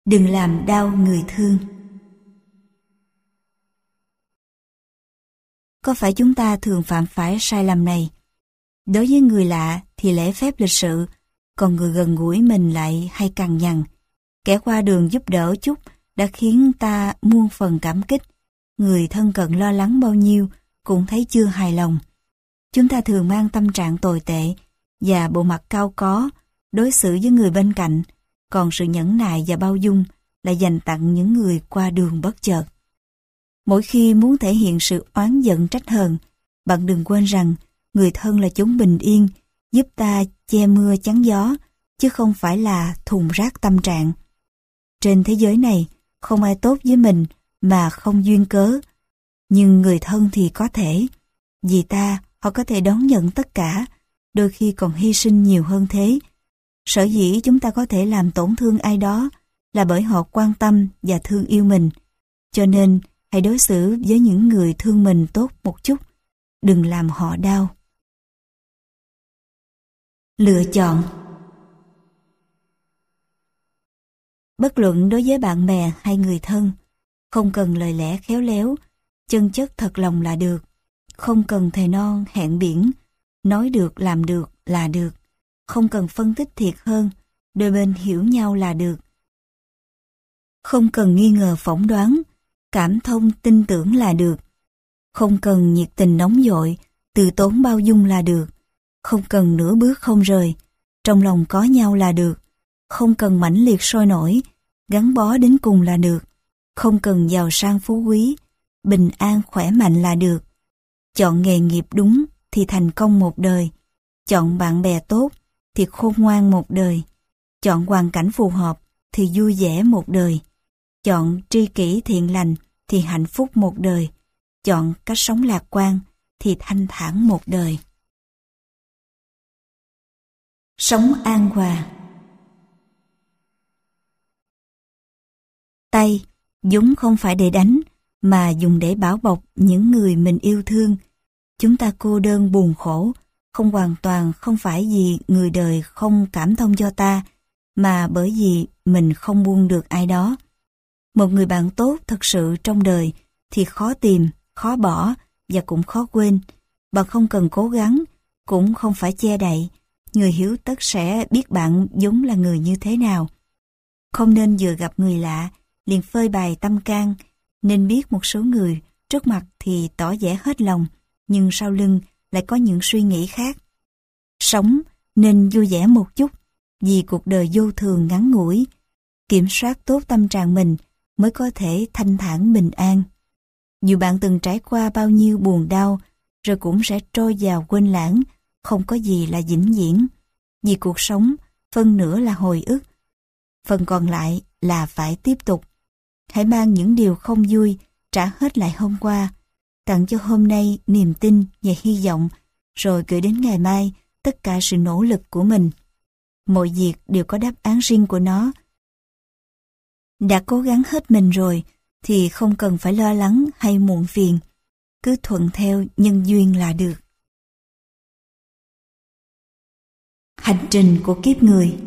Đừng làm đau người thương. Có phải chúng ta thường phạm phải sai lầm này? Đối với người lạ thì lễ phép lịch sự, còn người gần gũi mình lại hay cằn nhằn. Kẻ qua đường giúp đỡ chút đã khiến ta muôn phần cảm kích. Người thân cận lo lắng bao nhiêu cũng thấy chưa hài lòng. Chúng ta thường mang tâm trạng tồi tệ và bộ mặt cao có đối xử với người bên cạnh, còn sự nhẫn nại và bao dung là dành tặng những người qua đường bất chợt. Mỗi khi muốn thể hiện sự oán giận trách hờn, bạn đừng quên rằng người thân là chốn bình yên, giúp ta che mưa chắn gió, chứ không phải là thùng rác tâm trạng. Trên thế giới này, không ai tốt với mình mà không duyên cớ. Nhưng người thân thì có thể. Vì ta, họ có thể đón nhận tất cả, đôi khi còn hy sinh nhiều hơn thế. Sở dĩ chúng ta có thể làm tổn thương ai đó là bởi họ quan tâm và thương yêu mình. Cho nên, hãy đối xử với những người thương mình tốt một chút. Đừng làm họ đau. Lựa chọn. Bất luận đối với bạn bè hay người thân, không cần lời lẽ khéo léo, chân chất thật lòng là được. Không cần thề non hẹn biển, nói được làm được là được. Không cần phân tích thiệt hơn, đôi bên hiểu nhau là được. Không cần nghi ngờ phỏng đoán, cảm thông tin tưởng là được. Không cần nhiệt tình nóng vội, từ tốn bao dung là được. Không cần nửa bước không rời, trong lòng có nhau là được. Không cần mãnh liệt sôi nổi, gắn bó đến cùng là được. Không cần giàu sang phú quý, bình an khỏe mạnh là được. Chọn nghề nghiệp đúng thì thành công một đời. Chọn bạn bè tốt thì khôn ngoan một đời. Chọn hoàn cảnh phù hợp thì vui vẻ một đời. Chọn tri kỷ thiện lành thì hạnh phúc một đời. Chọn cách sống lạc quan thì thanh thản một đời. Sống an hòa. Tay vốn không phải để đánh, mà dùng để bảo bọc những người mình yêu thương. Chúng ta cô đơn buồn khổ, không hoàn toàn không phải vì người đời không cảm thông cho ta, mà bởi vì mình không buông được ai đó. Một người bạn tốt thật sự trong đời thì khó tìm, khó bỏ và cũng khó quên. Bạn không cần cố gắng, cũng không phải che đậy. Người hiếu tất sẽ biết bạn vốn là người như thế nào. Không nên vừa gặp người lạ liền phơi bày tâm can, nên biết một số người trước mặt thì tỏ vẻ hết lòng, nhưng sau lưng lại có những suy nghĩ khác. Sống nên vui vẻ một chút, vì cuộc đời vô thường ngắn ngủi. Kiểm soát tốt tâm trạng mình mới có thể thanh thản bình an. Dù bạn từng trải qua bao nhiêu buồn đau, rồi cũng sẽ trôi vào quên lãng, không có gì là vĩnh viễn. Vì cuộc sống, phân nửa là hồi ức, phần còn lại là phải tiếp tục. Hãy mang những điều không vui trả hết lại hôm qua, tặng cho hôm nay niềm tin và hy vọng, rồi gửi đến ngày mai tất cả sự nỗ lực của mình. Mọi việc đều có đáp án riêng của nó. Đã cố gắng hết mình rồi thì không cần phải lo lắng hay muộn phiền, cứ thuận theo nhân duyên là được. Hành trình của kiếp người.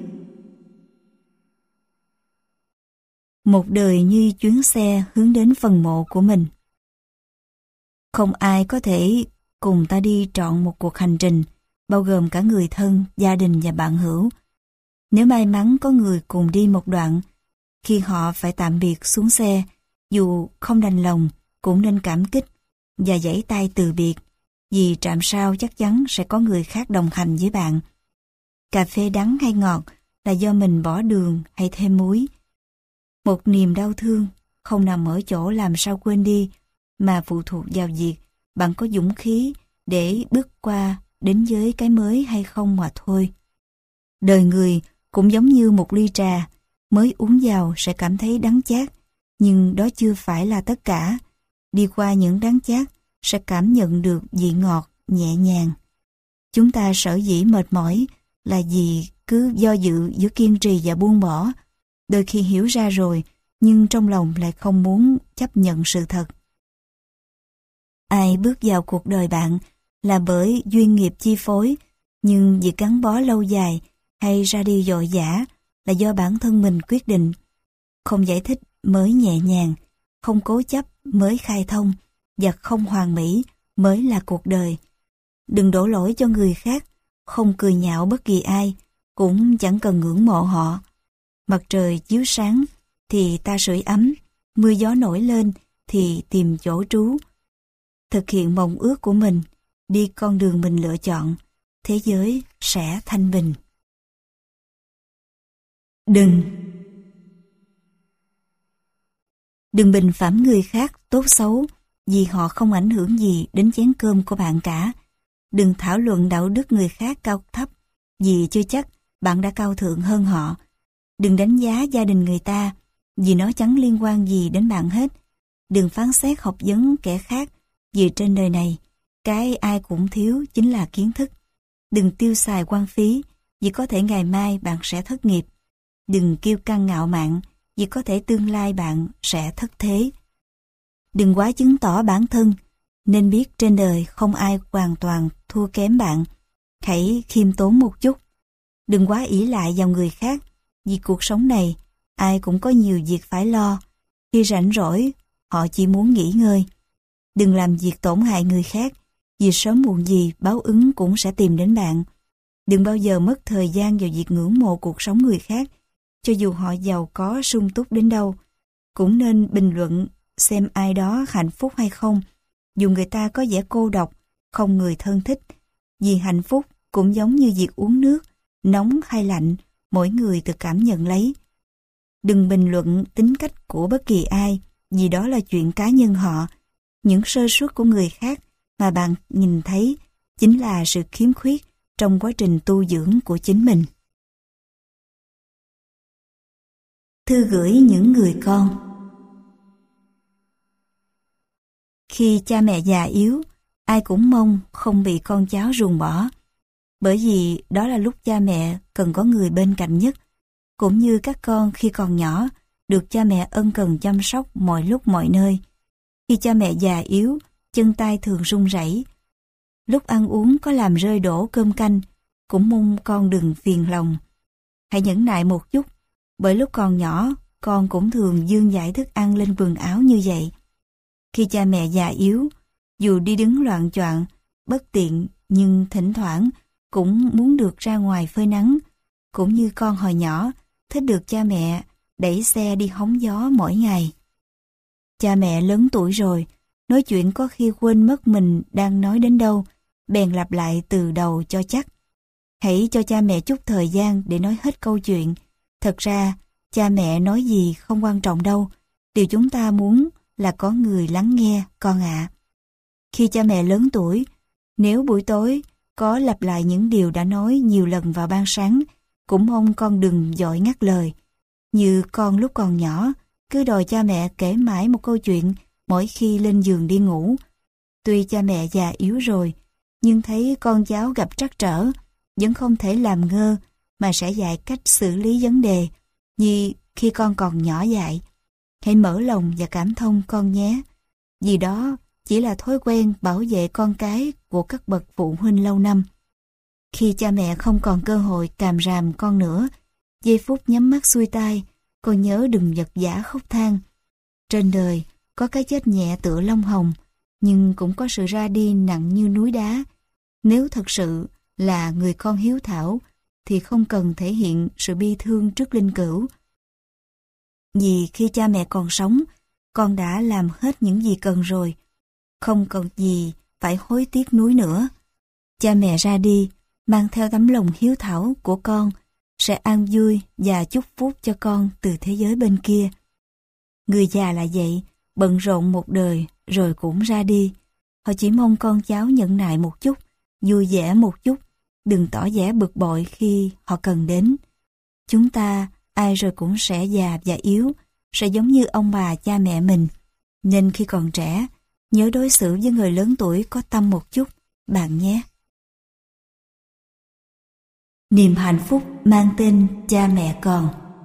Một đời như chuyến xe hướng đến phần mộ của mình. Không ai có thể cùng ta đi trọn một cuộc hành trình, bao gồm cả người thân, gia đình và bạn hữu. Nếu may mắn có người cùng đi một đoạn, khi họ phải tạm biệt xuống xe, dù không đành lòng cũng nên cảm kích và giãy tay từ biệt, vì trạm sau chắc chắn sẽ có người khác đồng hành với bạn. Cà phê đắng hay ngọt là do mình bỏ đường hay thêm muối. Một niềm đau thương không nằm ở chỗ làm sao quên đi, mà phụ thuộc vào việc bạn có dũng khí để bước qua đến với cái mới hay không mà thôi. Đời người cũng giống như một ly trà, mới uống vào sẽ cảm thấy đắng chát, nhưng đó chưa phải là tất cả. Đi qua những đắng chát sẽ cảm nhận được vị ngọt nhẹ nhàng. Chúng ta sở dĩ mệt mỏi là vì cứ do dự giữa kiên trì và buông bỏ. Đôi khi hiểu ra rồi, nhưng trong lòng lại không muốn chấp nhận sự thật. Ai bước vào cuộc đời bạn là bởi duyên nghiệp chi phối, nhưng việc gắn bó lâu dài hay ra đi vội vã là do bản thân mình quyết định. Không giải thích mới nhẹ nhàng, không cố chấp mới khai thông, và không hoàn mỹ mới là cuộc đời. Đừng đổ lỗi cho người khác, không cười nhạo bất kỳ ai, cũng chẳng cần ngưỡng mộ họ. Mặt trời chiếu sáng thì ta sưởi ấm, mưa gió nổi lên thì tìm chỗ trú. Thực hiện mộng ước của mình, đi con đường mình lựa chọn, thế giới sẽ thanh bình. Đừng bình phẩm người khác tốt xấu, vì họ không ảnh hưởng gì đến chén cơm của bạn cả. Đừng thảo luận đạo đức người khác cao thấp, vì chưa chắc bạn đã cao thượng hơn họ. Đừng đánh giá gia đình người ta, vì nó chẳng liên quan gì đến bạn hết. Đừng phán xét học vấn kẻ khác, vì trên đời này, cái ai cũng thiếu chính là kiến thức. Đừng tiêu xài hoang phí, vì có thể ngày mai bạn sẽ thất nghiệp. Đừng kiêu căng ngạo mạn, vì có thể tương lai bạn sẽ thất thế. Đừng quá chứng tỏ bản thân, nên biết trên đời không ai hoàn toàn thua kém bạn. Hãy khiêm tốn một chút. Đừng quá ỷ lại vào người khác, vì cuộc sống này ai cũng có nhiều việc phải lo. Khi rảnh rỗi, họ chỉ muốn nghỉ ngơi. Đừng làm việc tổn hại người khác, vì sớm muộn gì báo ứng cũng sẽ tìm đến bạn. Đừng bao giờ mất thời gian vào việc ngưỡng mộ cuộc sống người khác, cho dù họ giàu có sung túc đến đâu. Cũng nên bình luận xem ai đó hạnh phúc hay không, dù người ta có vẻ cô độc, không người thân thích. Vì hạnh phúc cũng giống như việc uống nước, nóng hay lạnh, mỗi người tự cảm nhận lấy. Đừng bình luận tính cách của bất kỳ ai, vì đó là chuyện cá nhân họ. Những sơ suất của người khác mà bạn nhìn thấy chính là sự khiếm khuyết trong quá trình tu dưỡng của chính mình. Thư gửi những người con. Khi cha mẹ già yếu, ai cũng mong không bị con cháu ruồng bỏ, bởi vì đó là lúc cha mẹ cần có người bên cạnh nhất, cũng như các con khi còn nhỏ được cha mẹ ân cần chăm sóc mọi lúc mọi nơi. Khi cha mẹ già yếu, chân tay thường run rẩy. Lúc ăn uống có làm rơi đổ cơm canh, cũng mong con đừng phiền lòng. Hãy nhẫn nại một chút, bởi lúc còn nhỏ, con cũng thường dương dải thức ăn lên quần áo như vậy. Khi cha mẹ già yếu, dù đi đứng loạng choạng, bất tiện, nhưng thỉnh thoảng cũng muốn được ra ngoài phơi nắng, cũng như con hồi nhỏ, thích được cha mẹ đẩy xe đi hóng gió mỗi ngày. Cha mẹ lớn tuổi rồi, nói chuyện có khi quên mất mình đang nói đến đâu, bèn lặp lại từ đầu cho chắc. Hãy cho cha mẹ chút thời gian để nói hết câu chuyện. Thật ra, cha mẹ nói gì không quan trọng đâu. Điều chúng ta muốn là có người lắng nghe, con ạ. Khi cha mẹ lớn tuổi, nếu buổi tối có lặp lại những điều đã nói nhiều lần vào ban sáng, cũng mong con đừng vội ngắt lời. Như con lúc còn nhỏ, cứ đòi cha mẹ kể mãi một câu chuyện mỗi khi lên giường đi ngủ. Tuy cha mẹ già yếu rồi, nhưng thấy con cháu gặp trắc trở, vẫn không thể làm ngơ mà sẽ dạy cách xử lý vấn đề, như khi con còn nhỏ dạy. Hãy mở lòng và cảm thông con nhé, vì đó chỉ là thói quen bảo vệ con cái của các bậc phụ huynh lâu năm. Khi cha mẹ không còn cơ hội càm ràm con nữa, giây phút nhắm mắt xuôi tai, con nhớ đừng vật vã khóc than. Trên đời có cái chết nhẹ tựa lông hồng, nhưng cũng có sự ra đi nặng như núi đá. Nếu thật sự là người con hiếu thảo, thì không cần thể hiện sự bi thương trước linh cữu. Vì khi cha mẹ còn sống, con đã làm hết những gì cần rồi, không còn gì phải hối tiếc nuối nữa. Cha mẹ ra đi, mang theo tấm lòng hiếu thảo của con, sẽ an vui và chúc phúc cho con từ thế giới bên kia. Người già là vậy, bận rộn một đời rồi cũng ra đi. Họ chỉ mong con cháu nhẫn nại một chút, vui vẻ một chút, đừng tỏ vẻ bực bội khi họ cần đến. Chúng ta, ai rồi cũng sẽ già và yếu, sẽ giống như ông bà cha mẹ mình. Nên khi còn trẻ, nhớ đối xử với người lớn tuổi có tâm một chút, bạn nhé. Niềm hạnh phúc mang tên cha mẹ còn.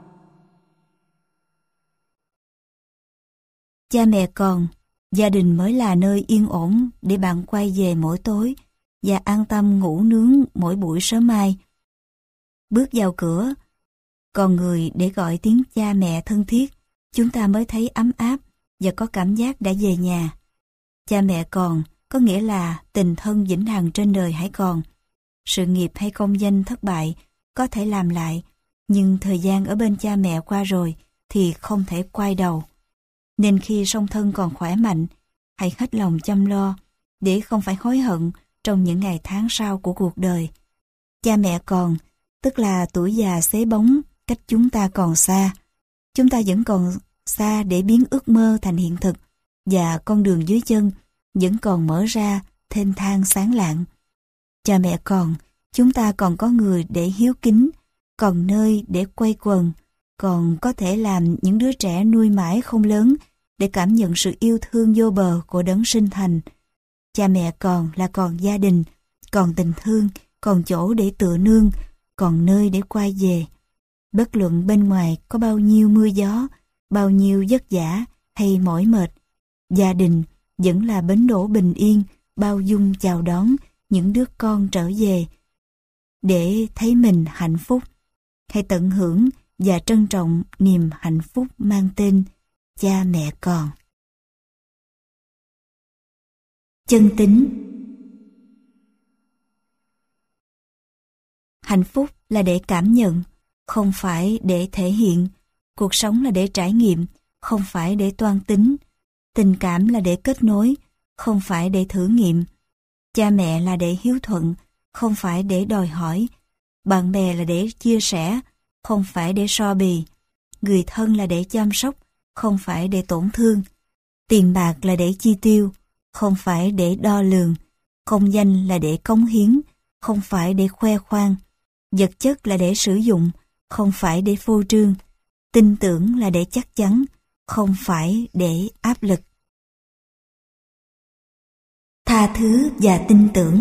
Cha mẹ còn, gia đình mới là nơi yên ổn để bạn quay về mỗi tối và an tâm ngủ nướng mỗi buổi sớm mai. Bước vào cửa, còn người để gọi tiếng cha mẹ thân thiết, chúng ta mới thấy ấm áp và có cảm giác đã về nhà. Cha mẹ còn có nghĩa là tình thân vĩnh hằng trên đời hãy còn. Sự nghiệp hay công danh thất bại có thể làm lại, nhưng thời gian ở bên cha mẹ qua rồi thì không thể quay đầu. Nên khi song thân còn khỏe mạnh, hãy hết lòng chăm lo để không phải hối hận trong những ngày tháng sau của cuộc đời. Cha mẹ còn, tức là tuổi già xế bóng, cách chúng ta còn xa. Chúng ta vẫn còn xa để biến ước mơ thành hiện thực, và con đường dưới chân vẫn còn mở ra thênh thang sáng lạng. Cha mẹ còn, chúng ta còn có người để hiếu kính, còn nơi để quây quần, còn có thể làm những đứa trẻ nuôi mãi không lớn để cảm nhận sự yêu thương vô bờ của đấng sinh thành. Cha mẹ còn là còn gia đình, còn tình thương, còn chỗ để tựa nương, còn nơi để quay về. Bất luận bên ngoài có bao nhiêu mưa gió, bao nhiêu vất vả hay mỏi mệt, gia đình vẫn là bến đỗ bình yên, bao dung chào đón những đứa con trở về để thấy mình hạnh phúc. Hãy tận hưởng và trân trọng niềm hạnh phúc mang tên cha mẹ còn. Chân tính. Hạnh phúc là để cảm nhận, không phải để thể hiện. Cuộc sống là để trải nghiệm, không phải để toan tính. Tình cảm là để kết nối, không phải để thử nghiệm. Cha mẹ là để hiếu thuận, không phải để đòi hỏi. Bạn bè là để chia sẻ, không phải để so bì. Người thân là để chăm sóc, không phải để tổn thương. Tiền bạc là để chi tiêu, không phải để đo lường. Công danh là để cống hiến, không phải để khoe khoang. Vật chất là để sử dụng, không phải để phô trương. Tin tưởng là để chắc chắn, không phải để áp lực. Tha thứ và tin tưởng.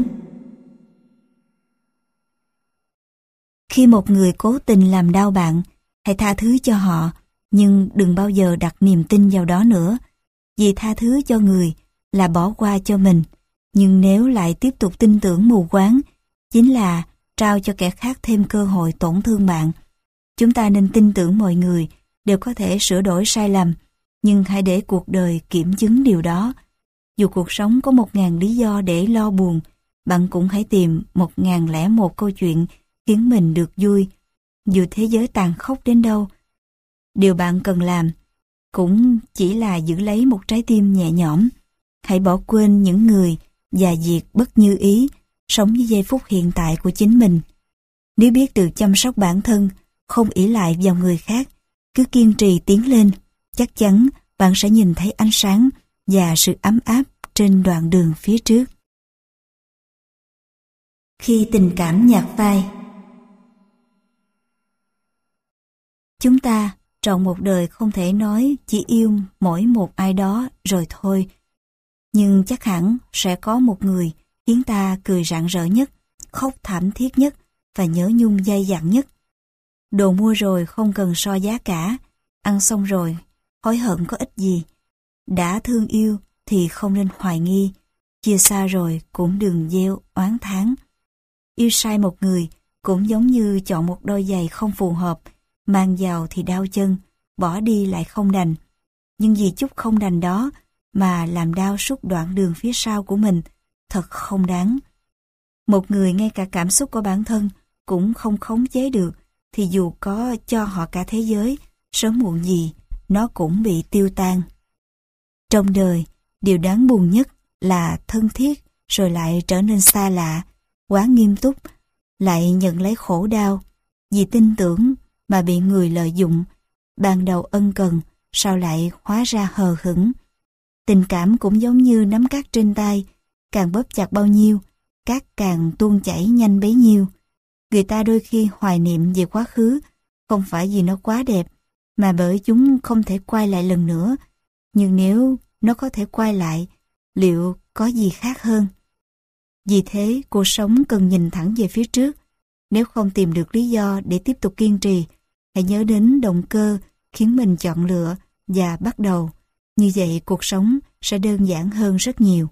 Khi một người cố tình làm đau bạn, hãy tha thứ cho họ, nhưng đừng bao giờ đặt niềm tin vào đó nữa. Vì tha thứ cho người là bỏ qua cho mình, nhưng nếu lại tiếp tục tin tưởng mù quáng, chính là trao cho kẻ khác thêm cơ hội tổn thương bạn. Chúng ta nên tin tưởng mọi người đều có thể sửa đổi sai lầm, nhưng hãy để cuộc đời kiểm chứng điều đó. Dù cuộc sống có 1000 lý do để lo buồn, bạn cũng hãy tìm 1001 câu chuyện khiến mình được vui. Dù thế giới tàn khốc đến đâu, điều bạn cần làm cũng chỉ là giữ lấy một trái tim nhẹ nhõm. Hãy bỏ quên những người và việc bất như ý, sống với giây phút hiện tại của chính mình. Nếu biết tự chăm sóc bản thân, không ỷ lại vào người khác, cứ kiên trì tiến lên, chắc chắn bạn sẽ nhìn thấy ánh sáng và sự ấm áp trên đoạn đường phía trước. Khi tình cảm nhạt phai. Chúng ta trọn một đời không thể nói chỉ yêu mỗi một ai đó rồi thôi. Nhưng chắc hẳn sẽ có một người khiến ta cười rạng rỡ nhất, khóc thảm thiết nhất và nhớ nhung dai dẳng nhất. Đồ mua rồi không cần so giá cả, ăn xong rồi hối hận có ích gì. Đã thương yêu thì không nên hoài nghi, chia xa rồi cũng đừng gieo oán thán. Yêu sai một người cũng giống như chọn một đôi giày không phù hợp, mang vào thì đau chân, bỏ đi lại không đành. Nhưng vì chút không đành đó mà làm đau suốt đoạn đường phía sau của mình, thật không đáng. Một người ngay cả cảm xúc của bản thân cũng không khống chế được, thì dù có cho họ cả thế giới, sớm muộn gì, nó cũng bị tiêu tan. Trong đời, điều đáng buồn nhất là thân thiết rồi lại trở nên xa lạ, quá nghiêm túc, lại nhận lấy khổ đau, vì tin tưởng mà bị người lợi dụng, ban đầu ân cần, sau lại hóa ra hờ hững. Tình cảm cũng giống như nắm cát trên tay, càng bóp chặt bao nhiêu, cát càng tuôn chảy nhanh bấy nhiêu. Người ta đôi khi hoài niệm về quá khứ, không phải vì nó quá đẹp, mà bởi chúng không thể quay lại lần nữa. Nhưng nếu nó có thể quay lại, liệu có gì khác hơn? Vì thế, cuộc sống cần nhìn thẳng về phía trước. Nếu không tìm được lý do để tiếp tục kiên trì, hãy nhớ đến động cơ khiến mình chọn lựa và bắt đầu. Như vậy cuộc sống sẽ đơn giản hơn rất nhiều.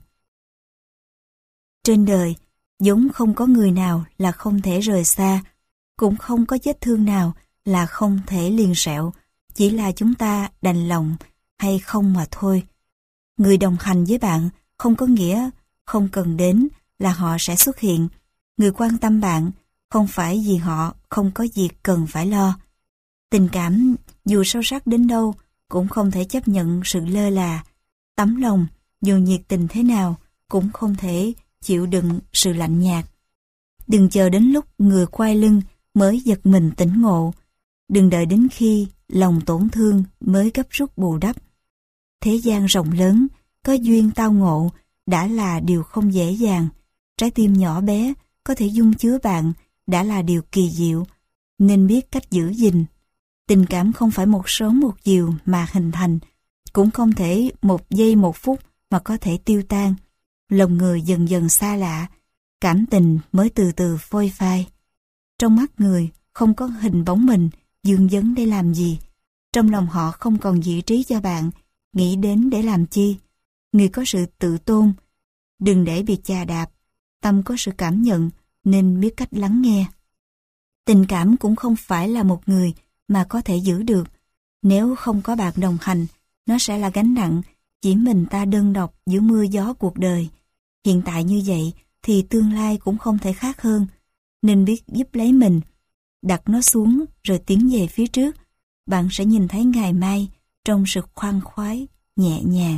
Trên đời, vốn không có người nào là không thể rời xa, cũng không có vết thương nào là không thể liền sẹo, chỉ là chúng ta đành lòng hay không mà thôi. Người đồng hành với bạn không có nghĩa không cần đến là họ sẽ xuất hiện. Người quan tâm bạn không phải vì họ không có việc cần phải lo. Tình cảm dù sâu sắc đến đâu cũng không thể chấp nhận sự lơ là. Tấm lòng dù nhiệt tình thế nào cũng không thể chịu đựng sự lạnh nhạt. Đừng chờ đến lúc người quay lưng mới giật mình tỉnh ngộ. Đừng đợi đến khi lòng tổn thương mới gấp rút bù đắp. Thế gian rộng lớn, có duyên tao ngộ đã là điều không dễ dàng. Trái tim nhỏ bé có thể dung chứa bạn đã là điều kỳ diệu, nên biết cách giữ gìn. Tình cảm không phải một sớm một chiều mà hình thành, cũng không thể một giây một phút mà có thể tiêu tan. Lòng người dần dần xa lạ, cảm tình mới từ từ phôi phai. Trong mắt người không có hình bóng mình, dương vấn để làm gì. Trong lòng họ không còn vị trí cho bạn, nghĩ đến để làm chi. Người có sự tự tôn, đừng để bị chà đạp. Tâm có sự cảm nhận, nên biết cách lắng nghe. Tình cảm cũng không phải là một người mà có thể giữ được. Nếu không có bạn đồng hành, nó sẽ là gánh nặng, chỉ mình ta đơn độc giữa mưa gió cuộc đời. Hiện tại như vậy thì tương lai cũng không thể khác hơn, nên biết giúp lấy mình, đặt nó xuống rồi tiến về phía trước. Bạn sẽ nhìn thấy ngày mai trong sự khoan khoái, nhẹ nhàng.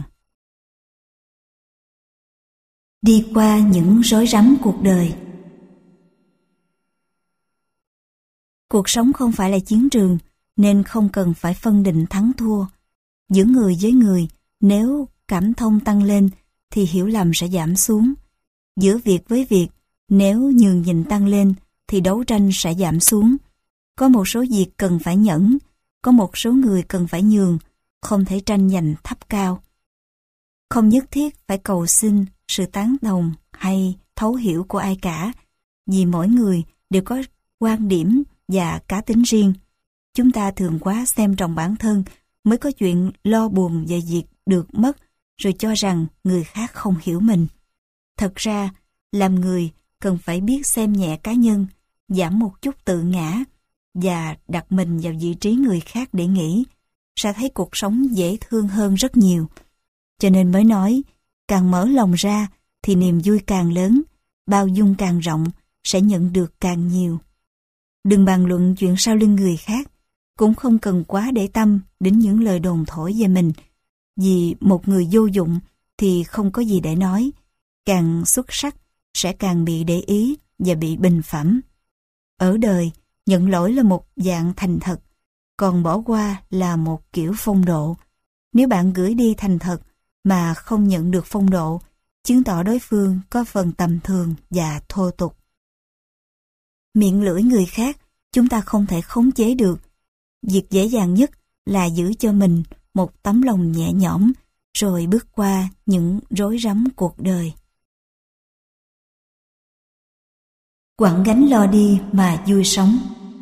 Đi qua những rối rắm cuộc đời. Cuộc sống không phải là chiến trường, nên không cần phải phân định thắng thua. Giữa người với người, nếu cảm thông tăng lên thì hiểu lầm sẽ giảm xuống. Giữa việc với việc, nếu nhường nhịn tăng lên thì đấu tranh sẽ giảm xuống. Có một số việc cần phải nhẫn, có một số người cần phải nhường, không thể tranh giành thấp cao. Không nhất thiết phải cầu xin sự tán đồng hay thấu hiểu của ai cả, vì mỗi người đều có quan điểm và cá tính riêng. Chúng ta thường quá xem trọng bản thân, mới có chuyện lo buồn về việc được mất, rồi cho rằng người khác không hiểu mình. Thật ra, làm người cần phải biết xem nhẹ cá nhân, giảm một chút tự ngã, và đặt mình vào vị trí người khác để nghĩ, sẽ thấy cuộc sống dễ thương hơn rất nhiều. Cho nên mới nói, càng mở lòng ra thì niềm vui càng lớn, bao dung càng rộng, sẽ nhận được càng nhiều. Đừng bàn luận chuyện sau lưng người khác, cũng không cần quá để tâm đến những lời đồn thổi về mình, vì một người vô dụng thì không có gì để nói, càng xuất sắc sẽ càng bị để ý và bị bình phẩm. Ở đời, nhận lỗi là một dạng thành thật, còn bỏ qua là một kiểu phong độ. Nếu bạn gửi đi thành thật mà không nhận được phong độ, chứng tỏ đối phương có phần tầm thường và thô tục. Miệng lưỡi người khác chúng ta không thể khống chế được. Việc dễ dàng nhất là giữ cho mình một tấm lòng nhẹ nhõm, rồi bước qua những rối rắm cuộc đời. Quẳng gánh lo đi mà vui sống.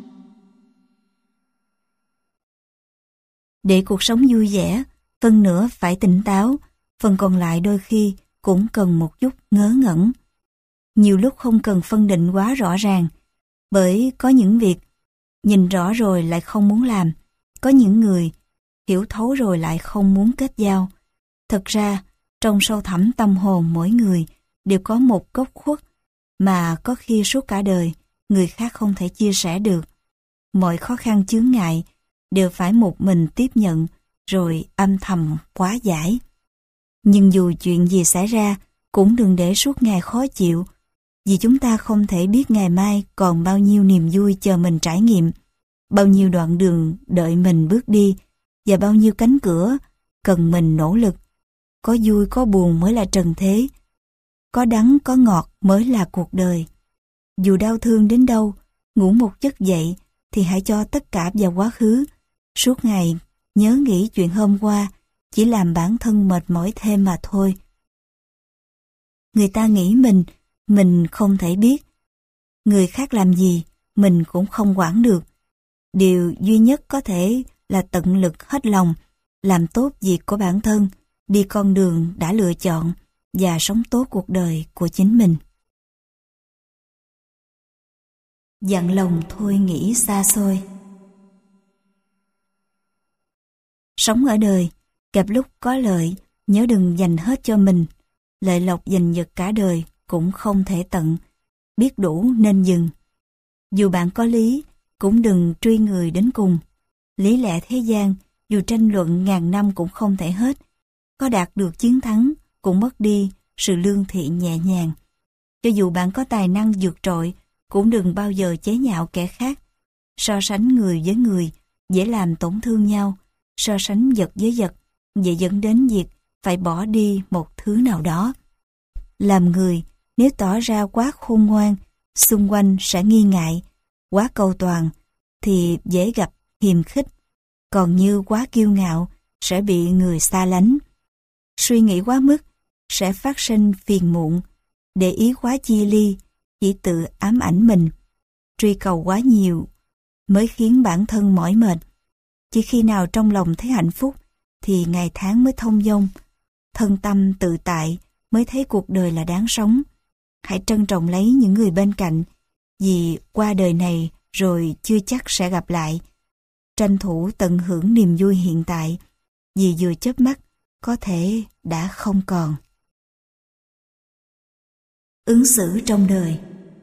Để cuộc sống vui vẻ, phần nửa phải tỉnh táo, phần còn lại đôi khi cũng cần một chút ngớ ngẩn. Nhiều lúc không cần phân định quá rõ ràng, bởi có những việc nhìn rõ rồi lại không muốn làm, có những người hiểu thấu rồi lại không muốn kết giao. Thật ra, trong sâu thẳm tâm hồn mỗi người đều có một góc khuất mà có khi suốt cả đời người khác không thể chia sẻ được. Mọi khó khăn chướng ngại đều phải một mình tiếp nhận rồi âm thầm hóa giải. Nhưng dù chuyện gì xảy ra cũng đừng để suốt ngày khó chịu, vì chúng ta không thể biết ngày mai còn bao nhiêu niềm vui chờ mình trải nghiệm, bao nhiêu đoạn đường đợi mình bước đi và bao nhiêu cánh cửa cần mình nỗ lực. Có vui có buồn mới là trần thế, có đắng có ngọt mới là cuộc đời. Dù đau thương đến đâu, ngủ một giấc dậy thì hãy cho tất cả vào quá khứ. Suốt ngày nhớ nghĩ chuyện hôm qua chỉ làm bản thân mệt mỏi thêm mà thôi. Người ta nghĩ mình không thể biết. Người khác làm gì, mình cũng không quản được. Điều duy nhất có thể là tận lực hết lòng, làm tốt việc của bản thân, đi con đường đã lựa chọn và sống tốt cuộc đời của chính mình. Dặn lòng thôi nghĩ xa xôi. Sống ở đời, gặp lúc có lợi, nhớ đừng dành hết cho mình. Lợi lộc giành giật cả đời cũng không thể tận. Biết đủ nên dừng. Dù bạn có lý, cũng đừng truy người đến cùng. Lý lẽ thế gian, dù tranh luận ngàn năm cũng không thể hết. Có đạt được chiến thắng, cũng mất đi sự lương thiện nhẹ nhàng. Cho dù bạn có tài năng vượt trội, cũng đừng bao giờ chế nhạo kẻ khác. So sánh người với người, dễ làm tổn thương nhau. So sánh vật với vật, dễ dẫn đến việc phải bỏ đi một thứ nào đó. Làm người, nếu tỏ ra quá khôn ngoan, xung quanh sẽ nghi ngại. Quá cầu toàn, thì dễ gặp hiềm khích. Còn như quá kiêu ngạo, sẽ bị người xa lánh. Suy nghĩ quá mức, sẽ phát sinh phiền muộn. Để ý quá chi ly, chỉ tự ám ảnh mình. Truy cầu quá nhiều, mới khiến bản thân mỏi mệt. Chỉ khi nào trong lòng thấy hạnh phúc, thì ngày tháng mới thông dong. Thân tâm tự tại, mới thấy cuộc đời là đáng sống. Hãy trân trọng lấy những người bên cạnh, vì qua đời này rồi chưa chắc sẽ gặp lại. Tranh thủ tận hưởng niềm vui hiện tại, vì vừa chớp mắt có thể đã không còn. Ứng xử trong đời.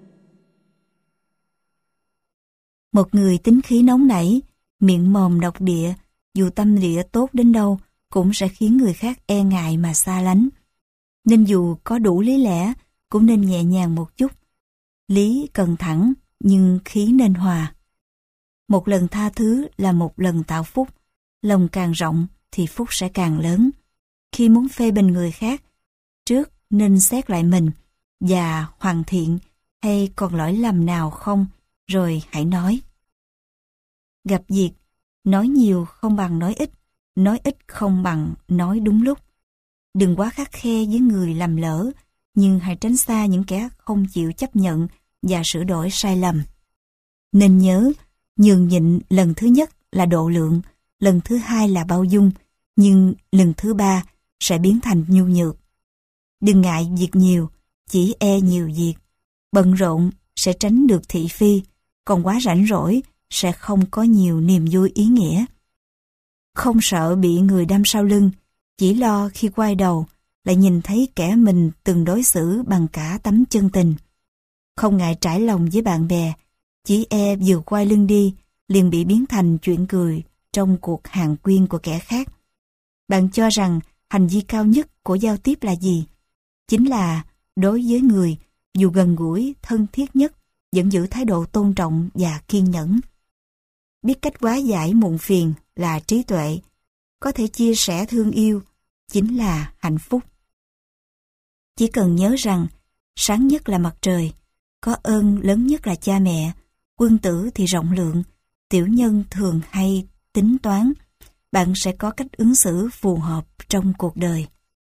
Một người tính khí nóng nảy, miệng mồm độc địa, dù tâm địa tốt đến đâu cũng sẽ khiến người khác e ngại mà xa lánh. Nên dù có đủ lý lẽ, cũng nên nhẹ nhàng một chút. Lý cần thẳng, nhưng khí nên hòa. Một lần tha thứ là một lần tạo phúc. Lòng càng rộng thì phúc sẽ càng lớn. Khi muốn phê bình người khác, trước nên xét lại mình và hoàn thiện hay còn lỗi lầm nào không, rồi hãy nói. Gặp việc, nói nhiều không bằng nói ít không bằng nói đúng lúc. Đừng quá khắt khe với người làm lỡ, nhưng hãy tránh xa những kẻ không chịu chấp nhận và sửa đổi sai lầm. Nên nhớ, nhường nhịn lần thứ nhất là độ lượng, lần thứ hai là bao dung, nhưng lần thứ ba sẽ biến thành nhu nhược. Đừng ngại việc nhiều, chỉ e nhiều việc. Bận rộn sẽ tránh được thị phi, còn quá rảnh rỗi sẽ không có nhiều niềm vui ý nghĩa. Không sợ bị người đâm sau lưng, chỉ lo khi quay đầu lại nhìn thấy kẻ mình từng đối xử bằng cả tấm chân tình. Không ngại trải lòng với bạn bè, chỉ e vừa quay lưng đi liền bị biến thành chuyện cười trong cuộc hàng quyên của kẻ khác. Bạn cho rằng hành vi cao nhất của giao tiếp là gì? Chính là đối với người, dù gần gũi, thân thiết nhất, vẫn giữ thái độ tôn trọng và kiên nhẫn. Biết cách hóa giải muộn phiền là trí tuệ. Có thể chia sẻ thương yêu chính là hạnh phúc. Chỉ cần nhớ rằng sáng nhất là mặt trời, có ơn lớn nhất là cha mẹ, quân tử thì rộng lượng, tiểu nhân thường hay tính toán. Bạn sẽ có cách ứng xử phù hợp trong cuộc đời.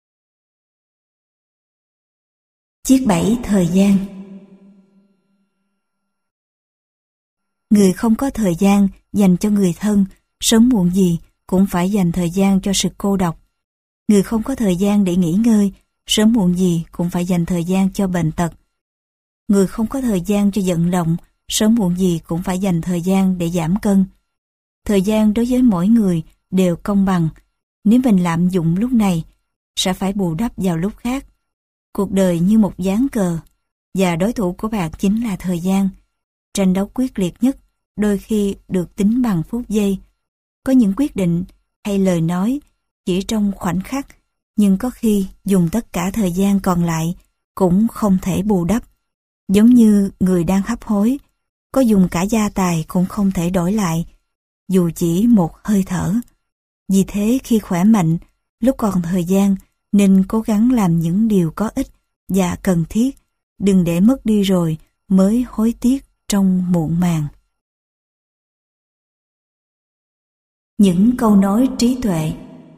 Chiếc bẫy thời gian. Người không có thời gian dành cho người thân, sớm muộn gì cũng phải dành thời gian cho sự cô độc. Người không có thời gian để nghỉ ngơi, sớm muộn gì cũng phải dành thời gian cho bệnh tật. Người không có thời gian cho vận động, sớm muộn gì cũng phải dành thời gian để giảm cân. Thời gian đối với mỗi người đều công bằng. Nếu mình lạm dụng lúc này, sẽ phải bù đắp vào lúc khác. Cuộc đời như một ván cờ, và đối thủ của bạn chính là thời gian. Tranh đấu quyết liệt nhất đôi khi được tính bằng phút giây. Có những quyết định hay lời nói chỉ trong khoảnh khắc, nhưng có khi dùng tất cả thời gian còn lại cũng không thể bù đắp. Giống như người đang hấp hối, có dùng cả gia tài cũng không thể đổi lại, dù chỉ một hơi thở. Vì thế khi khỏe mạnh, lúc còn thời gian, nên cố gắng làm những điều có ích và cần thiết, đừng để mất đi rồi mới hối tiếc trong muộn màng. Những câu nói trí tuệ.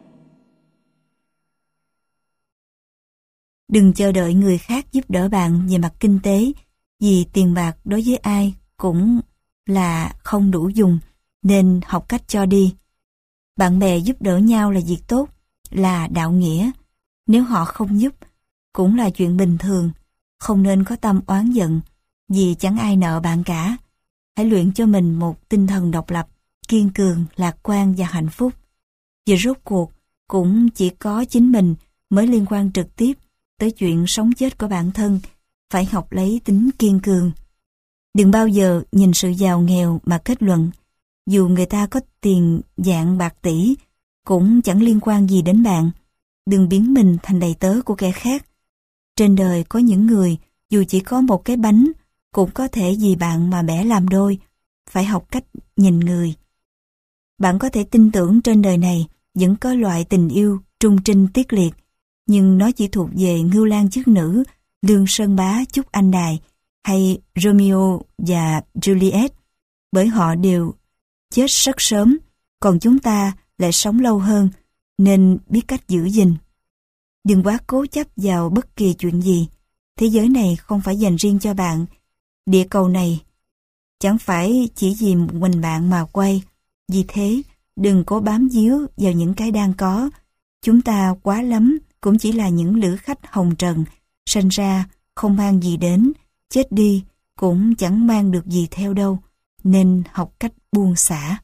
Đừng chờ đợi người khác giúp đỡ bạn về mặt kinh tế, vì tiền bạc đối với ai cũng là không đủ dùng, nên học cách cho đi. Bạn bè giúp đỡ nhau là việc tốt, là đạo nghĩa. Nếu họ không giúp, cũng là chuyện bình thường, không nên có tâm oán giận, vì chẳng ai nợ bạn cả. Hãy luyện cho mình một tinh thần độc lập, kiên cường, lạc quan và hạnh phúc. Và rốt cuộc, cũng chỉ có chính mình mới liên quan trực tiếp tới chuyện sống chết của bản thân, phải học lấy tính kiên cường. Đừng bao giờ nhìn sự giàu nghèo mà kết luận, dù người ta có tiền dạng bạc tỷ, cũng chẳng liên quan gì đến bạn. Đừng biến mình thành đầy tớ của kẻ khác. Trên đời có những người, dù chỉ có một cái bánh, cũng có thể vì bạn mà bẻ làm đôi. Phải học cách nhìn người. Bạn có thể tin tưởng trên đời này vẫn có loại tình yêu trung trinh tiết liệt, nhưng nó chỉ thuộc về Ngưu Lang chức nữ, Lương Sơn Bá Chúc Anh Đài hay Romeo và Juliet, bởi họ đều chết rất sớm, còn chúng ta lại sống lâu hơn, nên biết cách giữ gìn. Đừng quá cố chấp vào bất kỳ chuyện gì. Thế giới này không phải dành riêng cho bạn. Địa cầu này chẳng phải chỉ vì một mình bạn mà quay. Vì thế, đừng cố bám víu vào những cái đang có. Chúng ta quá lắm cũng chỉ là những lữ khách hồng trần, sinh ra không mang gì đến, chết đi cũng chẳng mang được gì theo đâu, nên học cách buông xả.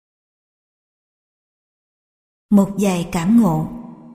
Một vài cảm ngộ.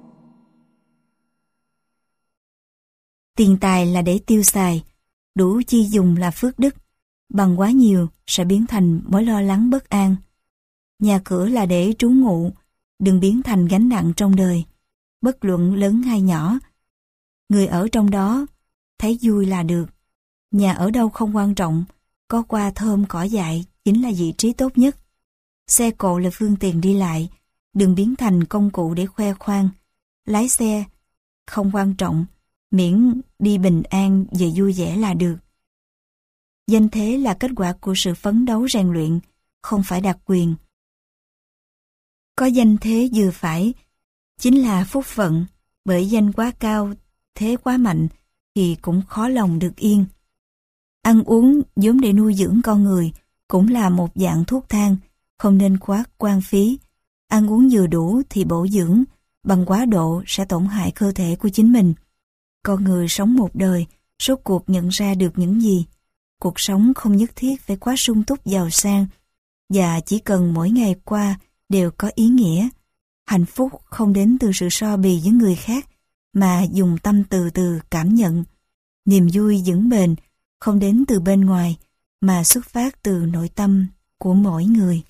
Tiền tài là để tiêu xài, đủ chi dùng là phước đức, bằng quá nhiều sẽ biến thành mối lo lắng bất an. Nhà cửa là để trú ngụ, đừng biến thành gánh nặng trong đời, bất luận lớn hay nhỏ. Người ở trong đó thấy vui là được. Nhà ở đâu không quan trọng, có hoa thơm cỏ dại chính là vị trí tốt nhất. Xe cộ là phương tiện đi lại, đừng biến thành công cụ để khoe khoang. Lái xe không quan trọng, miễn đi bình an về vui vẻ là được. Danh thế là kết quả của sự phấn đấu rèn luyện, không phải đặc quyền. Có danh thế vừa phải, chính là phúc phận, bởi danh quá cao, thế quá mạnh, thì cũng khó lòng được yên. Ăn uống vốn để nuôi dưỡng con người, cũng là một dạng thuốc thang, không nên quá quan phí. Ăn uống vừa đủ thì bổ dưỡng, bằng quá độ sẽ tổn hại cơ thể của chính mình. Con người sống một đời, rốt cuộc nhận ra được những gì. Cuộc sống không nhất thiết phải quá sung túc giàu sang, và chỉ cần mỗi ngày qua đều có ý nghĩa. Hạnh phúc không đến từ sự so bì với người khác, mà dùng tâm từ từ cảm nhận. Niềm vui vững bền không đến từ bên ngoài, mà xuất phát từ nội tâm của mỗi người.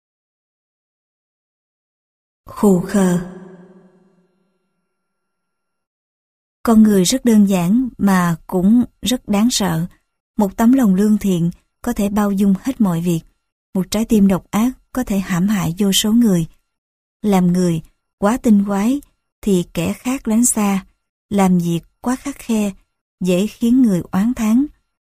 Khù khờ. Con người rất đơn giản mà cũng rất đáng sợ. Một tấm lòng lương thiện có thể bao dung hết mọi việc. Một trái tim độc ác có thể hãm hại vô số người. Làm người quá tinh quái thì kẻ khác lánh xa. Làm việc quá khắt khe dễ khiến người oán thán.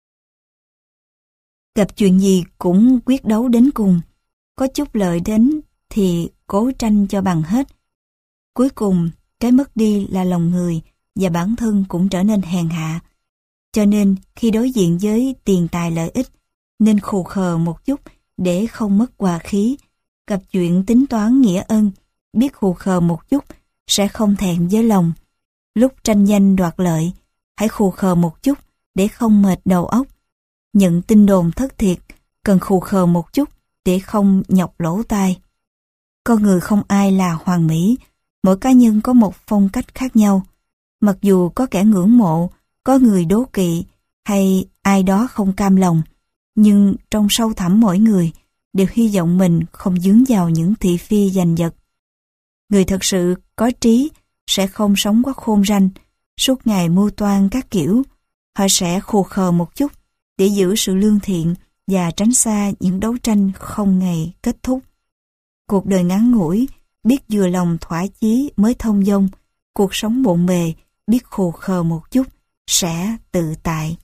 Gặp chuyện gì cũng quyết đấu đến cùng. Có chút lợi đến thì cố tranh cho bằng hết. Cuối cùng, cái mất đi là lòng người, và bản thân cũng trở nên hèn hạ. Cho nên, khi đối diện với tiền tài lợi ích, nên khù khờ một chút để không mất hòa khí. Gặp chuyện tính toán nghĩa ân, biết khù khờ một chút sẽ không thẹn với lòng. Lúc tranh danh đoạt lợi, hãy khù khờ một chút để không mệt đầu óc. Nhận tin đồn thất thiệt, cần khù khờ một chút để không nhọc lỗ tai. Con người không ai là hoàn mỹ, mỗi cá nhân có một phong cách khác nhau. Mặc dù có kẻ ngưỡng mộ, có người đố kỵ hay ai đó không cam lòng, nhưng trong sâu thẳm mỗi người đều hy vọng mình không dướng vào những thị phi giành giật. Người thật sự có trí sẽ không sống quá khôn ranh, suốt ngày mưu toan các kiểu. Họ sẽ khù khờ một chút để giữ sự lương thiện và tránh xa những đấu tranh không ngày kết thúc. Cuộc đời ngắn ngủi, biết vừa lòng thỏa chí mới thông dong. Cuộc sống bộn bề, biết khù khờ một chút, sẽ tự tại.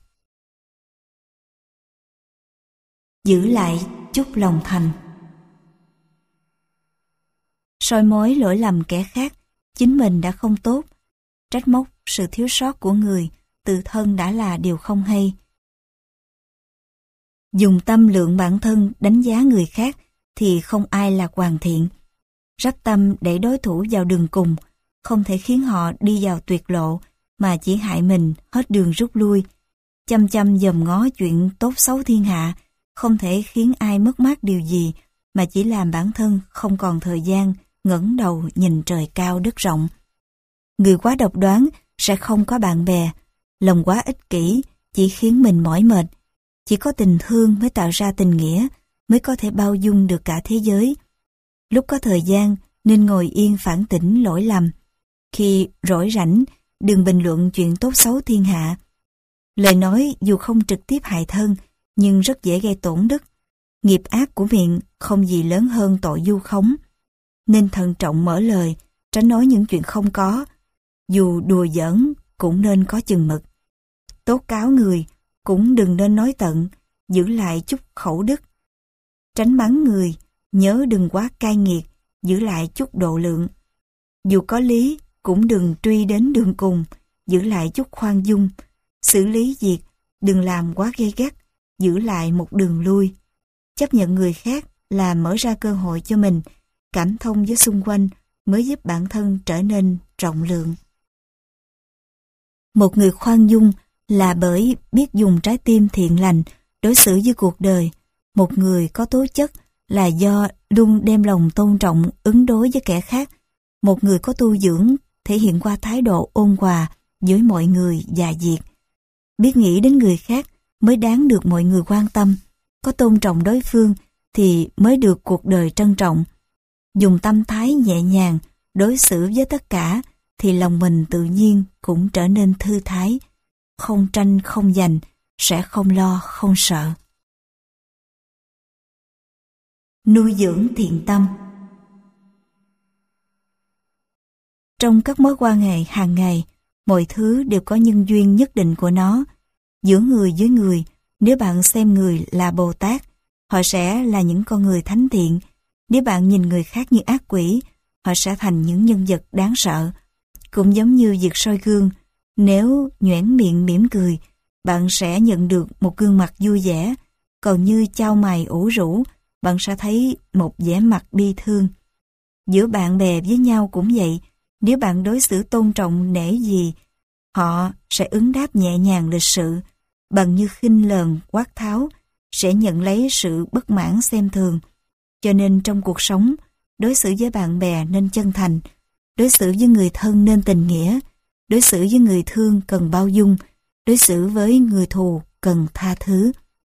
Giữ lại chút lòng thành. Soi mói lỗi lầm kẻ khác, chính mình đã không tốt. Trách móc sự thiếu sót của người, tự thân đã là điều không hay. Dùng tâm lượng bản thân đánh giá người khác thì không ai là hoàn thiện. Rắp tâm để đối thủ vào đường cùng, không thể khiến họ đi vào tuyệt lộ, mà chỉ hại mình hết đường rút lui. Chăm chăm dòm ngó chuyện tốt xấu thiên hạ, không thể khiến ai mất mát điều gì, mà chỉ làm bản thân không còn thời gian ngẩng đầu nhìn trời cao đất rộng. Người quá độc đoán sẽ không có bạn bè, lòng quá ích kỷ chỉ khiến mình mỏi mệt. Chỉ có tình thương mới tạo ra tình nghĩa, mới có thể bao dung được cả thế giới. Lúc có thời gian nên ngồi yên phản tỉnh lỗi lầm. Khi rỗi rảnh, đừng bình luận chuyện tốt xấu thiên hạ. Lời nói dù không trực tiếp hại thân, nhưng rất dễ gây tổn đức. Nghiệp ác của miệng không gì lớn hơn tội vu khống. Nên thận trọng mở lời, tránh nói những chuyện không có. Dù đùa giỡn cũng nên có chừng mực. Tố cáo người cũng đừng nên nói tận, giữ lại chút khẩu đức. Tránh mắng người, nhớ đừng quá cay nghiệt, giữ lại chút độ lượng. Dù có lý, cũng đừng truy đến đường cùng, giữ lại chút khoan dung. Xử lý việc, đừng làm quá gay gắt, giữ lại một đường lui. Chấp nhận người khác là mở ra cơ hội cho mình, cảm thông với xung quanh mới giúp bản thân trở nên rộng lượng. Một người khoan dung là bởi biết dùng trái tim thiện lành đối xử với cuộc đời. Một người có tố chất là do luôn đem lòng tôn trọng ứng đối với kẻ khác. Một người có tu dưỡng thể hiện qua thái độ ôn hòa với mọi người và việc. Biết nghĩ đến người khác mới đáng được mọi người quan tâm. Có tôn trọng đối phương thì mới được cuộc đời trân trọng. Dùng tâm thái nhẹ nhàng đối xử với tất cả thì lòng mình tự nhiên cũng trở nên thư thái. Không tranh không giành, sẽ không lo không sợ. Nuôi dưỡng thiện tâm. Trong các mối quan hệ hàng ngày, mọi thứ đều có nhân duyên nhất định của nó. Giữa người với người, nếu bạn xem người là Bồ Tát, họ sẽ là những con người thánh thiện. Nếu bạn nhìn người khác như ác quỷ, họ sẽ thành những nhân vật đáng sợ. Cũng giống như việc soi gương, nếu nhoẻn miệng mỉm cười, bạn sẽ nhận được một gương mặt vui vẻ. Còn như chau mày ủ rũ, bạn sẽ thấy một vẻ mặt bi thương. Giữa bạn bè với nhau cũng vậy, nếu bạn đối xử tôn trọng nể gì, họ sẽ ứng đáp nhẹ nhàng lịch sự, bằng như khinh lờn quát tháo, sẽ nhận lấy sự bất mãn xem thường. Cho nên trong cuộc sống, đối xử với bạn bè nên chân thành, đối xử với người thân nên tình nghĩa, đối xử với người thương cần bao dung, đối xử với người thù cần tha thứ.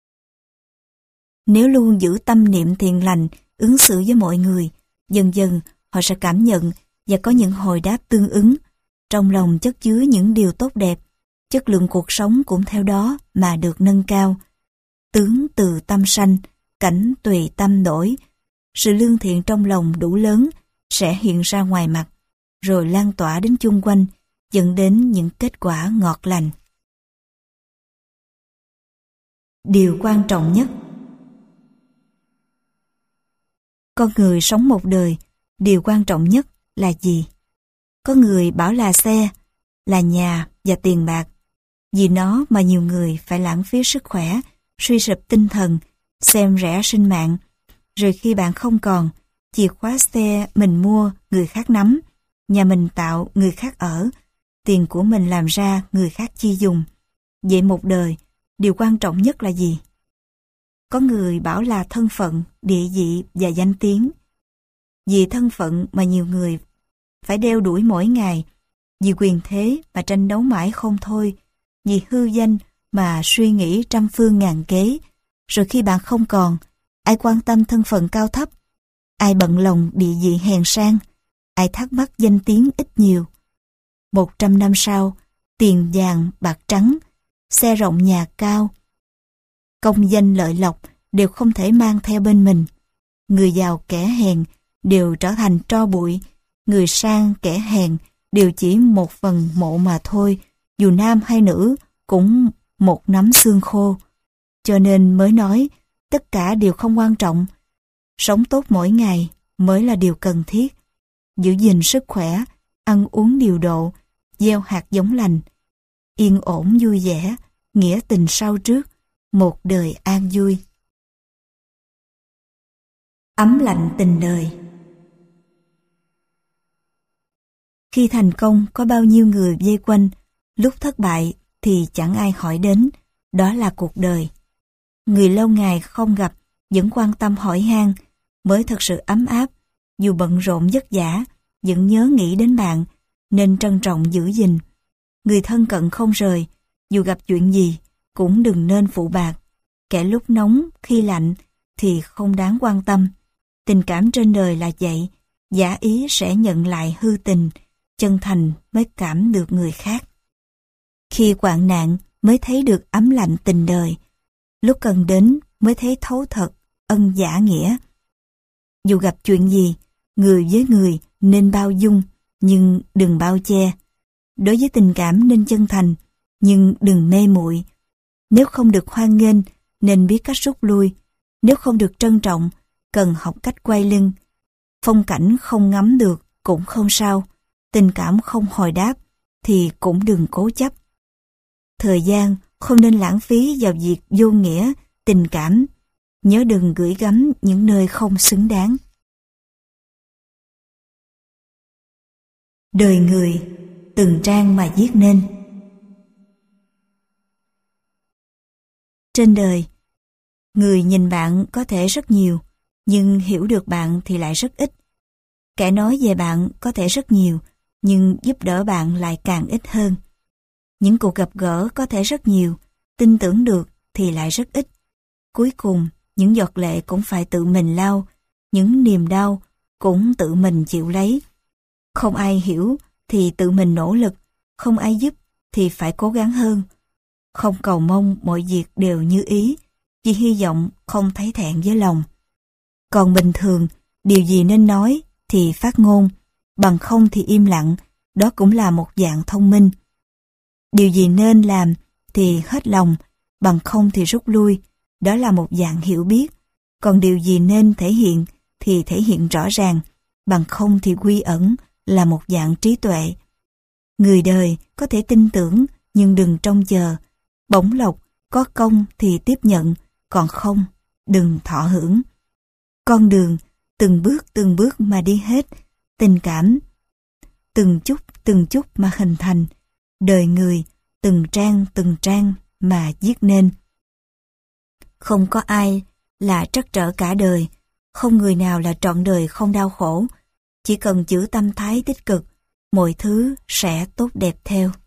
Nếu luôn giữ tâm niệm thiện lành, ứng xử với mọi người, dần dần họ sẽ cảm nhận và có những hồi đáp tương ứng. Trong lòng chất chứa những điều tốt đẹp, chất lượng cuộc sống cũng theo đó mà được nâng cao. Tướng từ tâm sanh, cảnh tùy tâm đổi. Sự lương thiện trong lòng đủ lớn sẽ hiện ra ngoài mặt, rồi lan tỏa đến chung quanh, dẫn đến những kết quả ngọt lành. Điều quan trọng nhất. Con người sống một đời, điều quan trọng nhất là gì? Có người bảo là xe, là nhà và tiền bạc. Vì nó mà nhiều người phải lãng phí sức khỏe, suy sụp tinh thần, xem rẻ sinh mạng. Rồi khi bạn không còn, chìa khóa xe mình mua người khác nắm, nhà mình tạo người khác ở, tiền của mình làm ra người khác chi dùng. Vậy một đời, điều quan trọng nhất là gì? Có người bảo là thân phận, địa vị và danh tiếng. Vì thân phận mà nhiều người phải đeo đuổi mỗi ngày, vì quyền thế mà tranh đấu mãi không thôi, vì hư danh mà suy nghĩ trăm phương ngàn kế. Rồi khi bạn không còn, ai quan tâm thân phận cao thấp, ai bận lòng địa vị hèn sang, ai thắc mắc danh tiếng ít nhiều. 100 năm sau, tiền vàng bạc trắng, xe rộng nhà cao, công danh lợi lộc đều không thể mang theo bên mình. Người giàu kẻ hèn đều trở thành tro bụi, người sang kẻ hèn đều chỉ một phần mộ mà thôi, dù nam hay nữ cũng một nắm xương khô. Cho nên mới nói tất cả đều không quan trọng. Sống tốt mỗi ngày mới là điều cần thiết. Giữ gìn sức khỏe, ăn uống điều độ, gieo hạt giống lành. Yên ổn vui vẻ, nghĩa tình sau trước, một đời an vui. Ấm lạnh tình đời. Khi thành công có bao nhiêu người vây quanh, lúc thất bại thì chẳng ai hỏi đến, đó là cuộc đời. Người lâu ngày không gặp vẫn quan tâm hỏi han mới thật sự ấm áp, dù bận rộn vất vả, vẫn nhớ nghĩ đến bạn, nên trân trọng giữ gìn. Người thân cận không rời, dù gặp chuyện gì, cũng đừng nên phụ bạc. Kẻ lúc nóng, khi lạnh, thì không đáng quan tâm. Tình cảm trên đời là vậy, giả ý sẽ nhận lại hư tình, chân thành mới cảm được người khác. Khi hoạn nạn mới thấy được ấm lạnh tình đời, lúc cần đến mới thấy thấu thật ân giả nghĩa. Dù gặp chuyện gì, người với người nên bao dung, nhưng đừng bao che. Đối với tình cảm nên chân thành, nhưng đừng mê muội. Nếu không được hoan nghênh, nên biết cách rút lui. Nếu không được trân trọng, cần học cách quay lưng. Phong cảnh không ngắm được cũng không sao. Tình cảm không hồi đáp thì cũng đừng cố chấp. Thời gian không nên lãng phí vào việc vô nghĩa, tình cảm. Nhớ đừng gửi gắm những nơi không xứng đáng. Đời người, từng trang mà viết nên. Trên đời, người nhìn bạn có thể rất nhiều, nhưng hiểu được bạn thì lại rất ít. Kẻ nói về bạn có thể rất nhiều, nhưng giúp đỡ bạn lại càng ít hơn. Những cuộc gặp gỡ có thể rất nhiều, tin tưởng được thì lại rất ít. Cuối cùng, những giọt lệ cũng phải tự mình lau, những niềm đau cũng tự mình chịu lấy. Không ai hiểu thì tự mình nỗ lực, không ai giúp thì phải cố gắng hơn. Không cầu mong mọi việc đều như ý, chỉ hy vọng không thấy thẹn với lòng. Còn bình thường, điều gì nên nói thì phát ngôn, bằng không thì im lặng, đó cũng là một dạng thông minh. Điều gì nên làm thì hết lòng, bằng không thì rút lui, đó là một dạng hiểu biết. Còn điều gì nên thể hiện thì thể hiện rõ ràng, bằng không thì quy ẩn, là một dạng trí tuệ. Người đời có thể tin tưởng, nhưng đừng trông chờ. Bổng lộc, có công thì tiếp nhận, còn không, đừng thọ hưởng. Con đường, từng bước mà đi hết, tình cảm, từng chút mà hình thành. Đời người, từng trang mà viết nên. Không có ai là trắc trở cả đời, không người nào là trọn đời không đau khổ. Chỉ cần giữ tâm thái tích cực, mọi thứ sẽ tốt đẹp theo.